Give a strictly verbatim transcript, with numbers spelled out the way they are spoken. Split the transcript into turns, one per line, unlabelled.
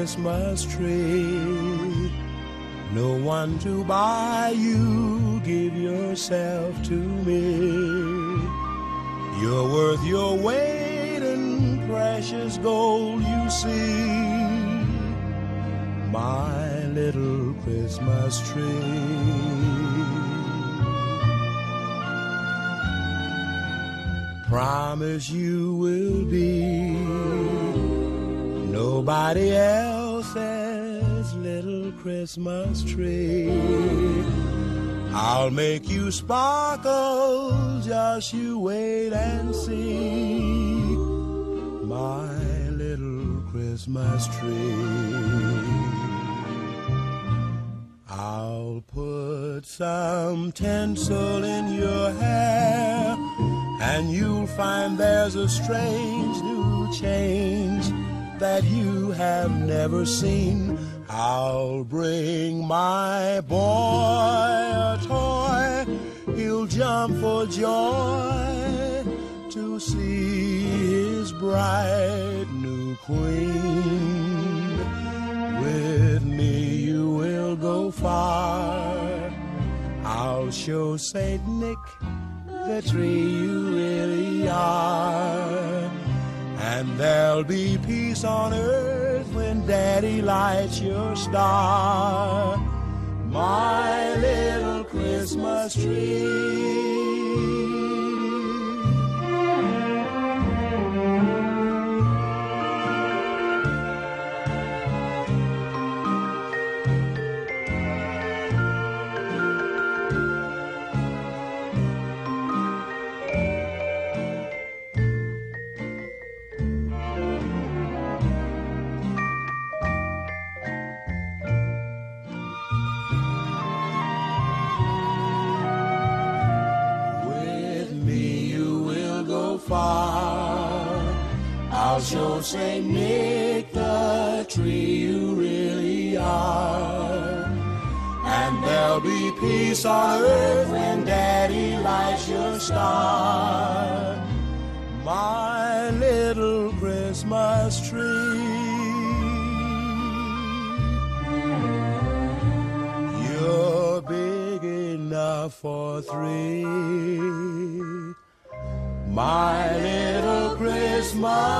Christmas tree. No one to buy you, give yourself to me. You're worth your weight in precious gold, you see, my little Christmas tree. Promise you will be nobody else's little Christmas tree. I'll make you sparkle, just you wait and see, my little Christmas tree. I'll put some tinsel in your hair, and you'll find there's a strange new change that you have never seen. I'll bring my boy a toy, he'll jump for joy to see his bright new queen. With me you will go far, I'll show Saint Nick the tree you really are. And there'll be peace on earth when Daddy lights your star, my little Christmas tree. Far, I'll show Saint Nick the tree you really are. And there'll be peace on earth when Daddy lights your star, my little Christmas tree. You're big enough for three, my little Christmas